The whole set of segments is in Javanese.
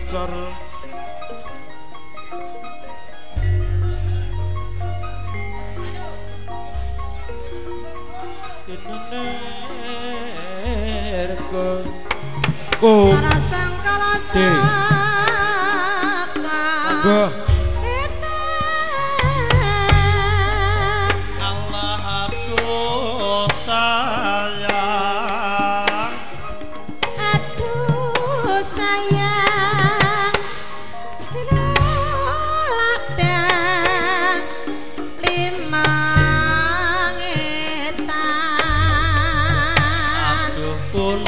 likur inenerko Karasang Monggo Allah aku sayang aduh sayang tinolak dah limang etan aduh pun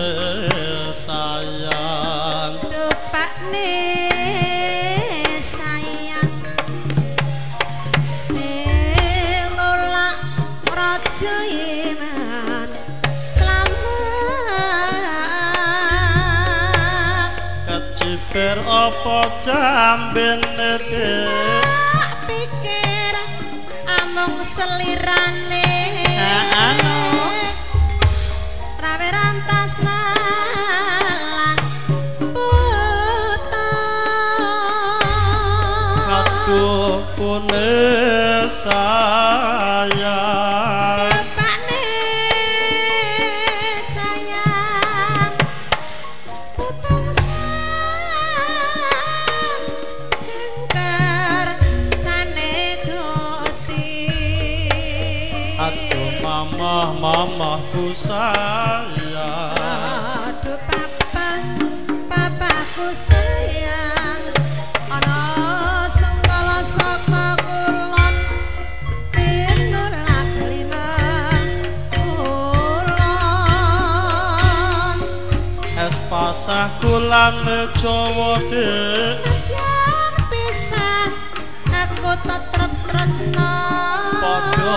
sayang dupakne sayang sing nolak raja iman selamat keciper apa jambene pikir amung selirane rawe rantas malang buta aduh pun sayang bapakne sayang putung sangkar sane Gusti aduh mamahku sayang aduh papaku sayang ana senggala saka kulon tinulak limang kulon es pasah kulan Jawa dek yang pisah aku tetep tresno padha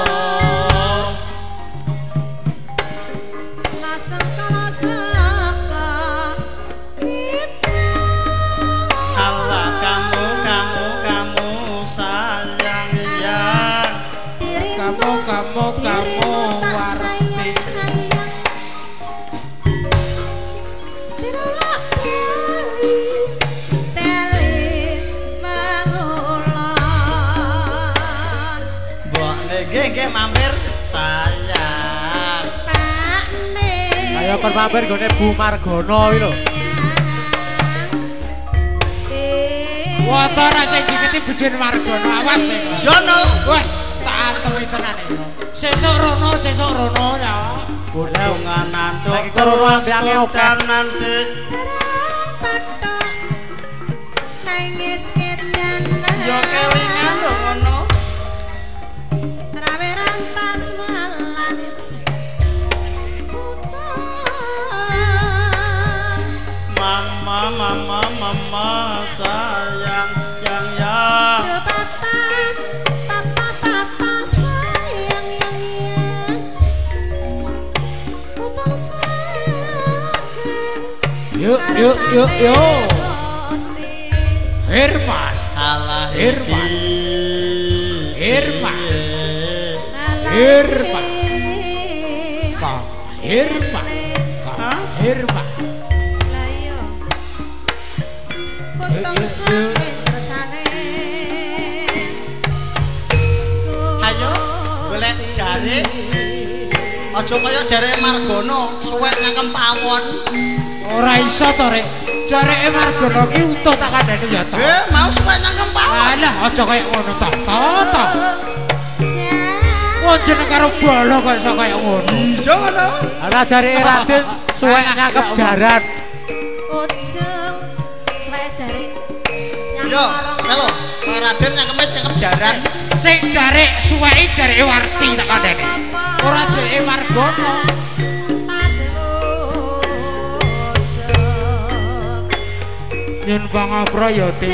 Allah kamu sayang ya kamu warti mbok nggih mampir sayang ayo kon mampir gone Bu Margono iki lho Watara sing dikiti bojone Margono awas sing jono wah tak antemi tenan iki sesuk rono ya budungan anduk terus kanan dik nangis kedan yo kelingan lho ngono rawe rantas malang mama sayang yang papa sayang yang putung sayang yuk Herman alah Irman. ayo golek jare aja kaya jare Margono suwek ngangkem pawon ora iso to rek jareke Margono ki utuh tak kandhani ya to mau suwek ngangkem pawon alah aja kaya ngono to wong jeneng karo bolo kok iso kaya ngono iya ngono ana jare Raden suwek nyakep jaran ujung suwek jare yo melo Raden nyakep jaran sing jarek suweki jareke Warti tak kandhani ora jareke Margono yen pangapra ya ti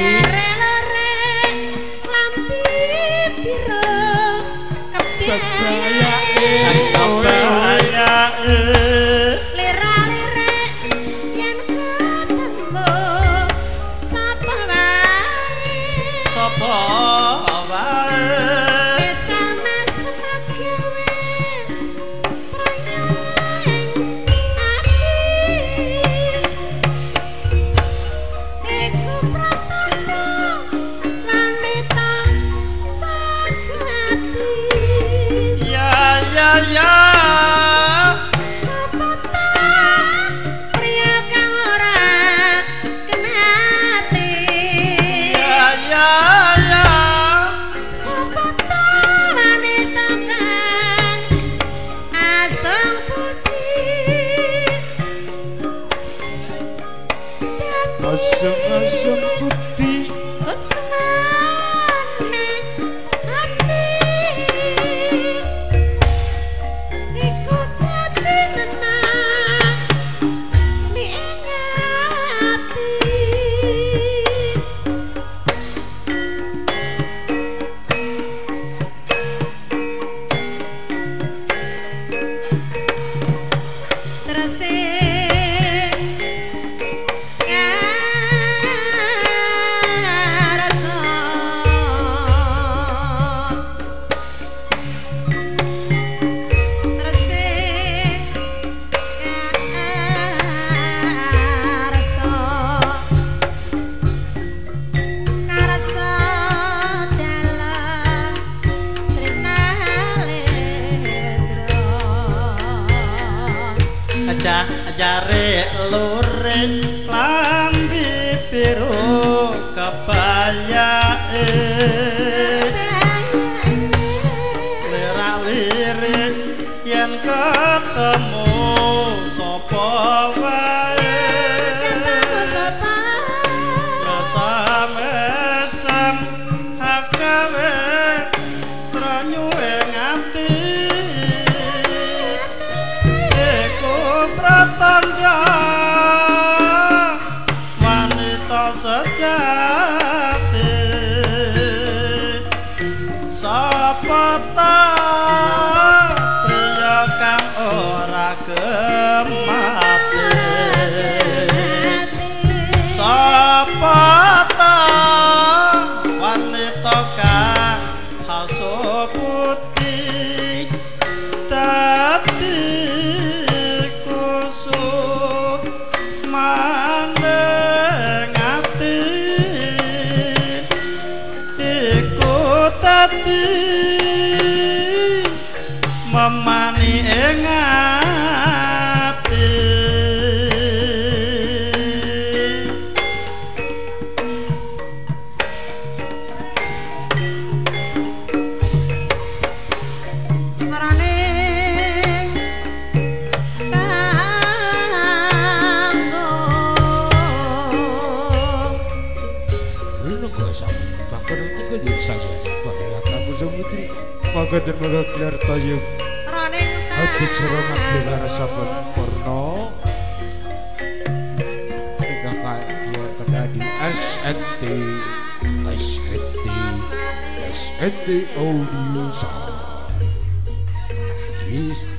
ya Sapa ta pria kang ora kemati ya ya Sapa ta wanita kang asung puji Asem-asem putih Usmane hati Iku dadi memang diingati ajare luring lambi biru kebayae lirik yen ketemu sapa wae mesam hakawe tranyuwe ngati pratandha wanita sejati sapa ta priya kang ora kemati sapa ta wanita kang haso putih dadi mandeng ati iku dadi memani ing ati Magadan magaglar tayo Hati cerama dilara sabun porno Tiga kaya dia kedadi SNT SNT audio sound